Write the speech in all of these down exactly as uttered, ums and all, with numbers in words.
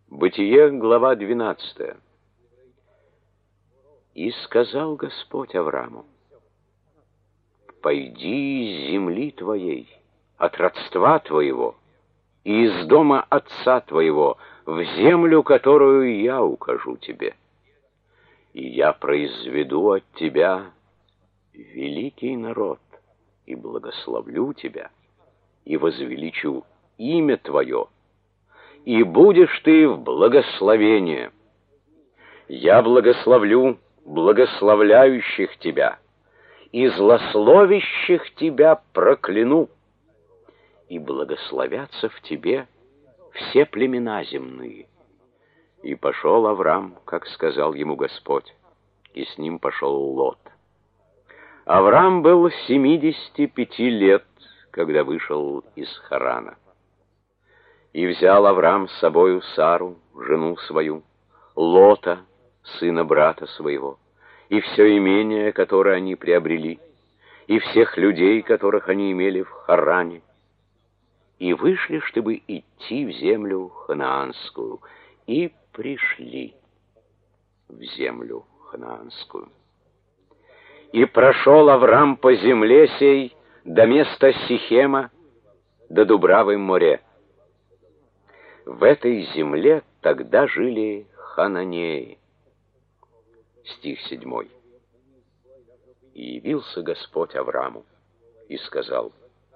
Бытие, глава двенадцатая. И сказал Господь Аврааму: «Пойди из земли твоей, от родства твоего, и из дома отца твоего, в землю, которую я укажу тебе. И я произведу от тебя великий народ, и благословлю тебя, и возвеличу имя твое, и будешь ты в благословении. Я благословлю благословляющих тебя, и злословящих тебя прокляну, и благословятся в тебе все племена земные». И пошел Авраам, как сказал ему Господь, и с ним пошел Лот. Авраам был семидесяти пяти лет, когда вышел из Харана. И взял Авраам с собою Сару, жену свою, Лота, сына брата своего, и все имение, которое они приобрели, и всех людей, которых они имели в Харане, и вышли, чтобы идти в землю ханаанскую, и пришли в землю ханаанскую. И прошел Авраам по земле сей до места Сихема, до Дубравы море. В этой земле тогда жили хананеи. Стих седьмой. И явился Господь Аврааму и сказал: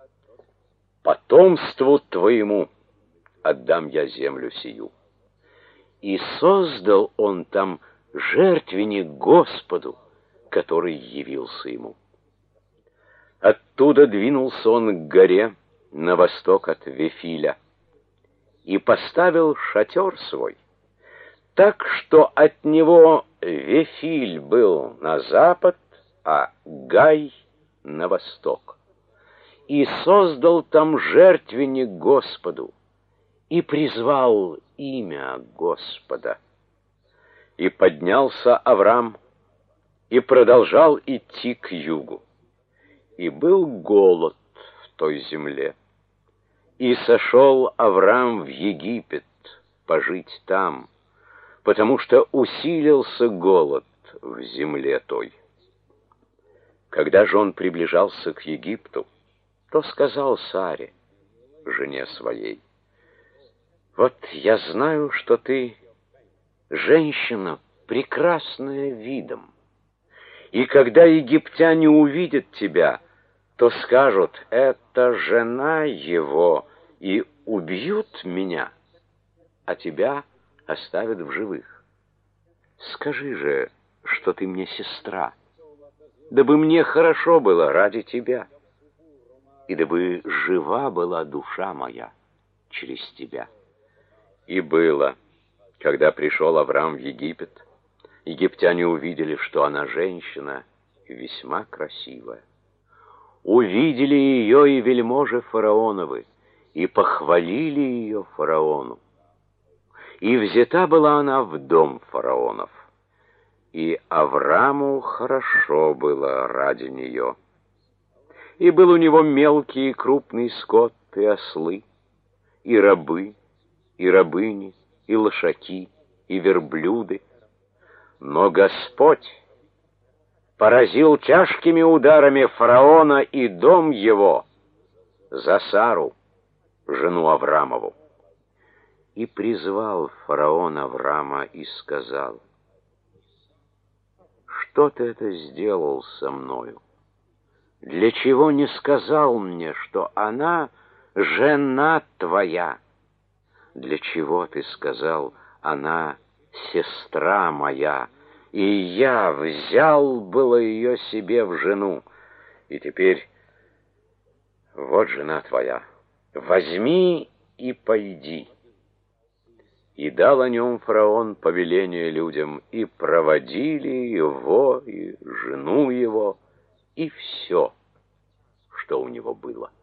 «Потомству твоему отдам я землю сию». И создал он там жертвенник Господу, который явился ему. Оттуда двинулся он к горе на восток от Вифиля и поставил шатер свой, так что от него Вифиль был на запад, а Гай на восток. И создал там жертвенник Господу, и призвал имя Господа. И поднялся Авраам, и продолжал идти к югу. И был голод в той земле. И сошел Авраам в Египет пожить там, потому что усилился голод в земле той. Когда же он приближался к Египту, то сказал Саре, жене своей: «Вот я знаю, что ты женщина, прекрасная видом, и когда египтяне увидят тебя, то скажут: это жена его, и убьют меня, а тебя оставят в живых. Скажи же, что ты мне сестра, дабы мне хорошо было ради тебя, и дабы жива была душа моя через тебя». И было, когда пришел Авраам в Египет, египтяне увидели, что она женщина весьма красивая. Увидели ее и вельможи фараоновы, и похвалили ее фараону. И взята была она в дом фараонов, и Аврааму хорошо было ради нее. И был у него мелкий и крупный скот, и ослы, и рабы, и рабыни, и лошаки, и верблюды. Но Господь поразил тяжкими ударами фараона и дом его за Сару, жену Авраамову. И призвал фараон Авраама и сказал: «Что ты это сделал со мною? Для чего не сказал мне, что она жена твоя? Для чего ты сказал: она сестра моя, и я взял было ее себе в жену? И теперь вот жена твоя, возьми и пойди». И дал о нем фараон повеление людям, и проводили его, и жену его, и все, что у него было.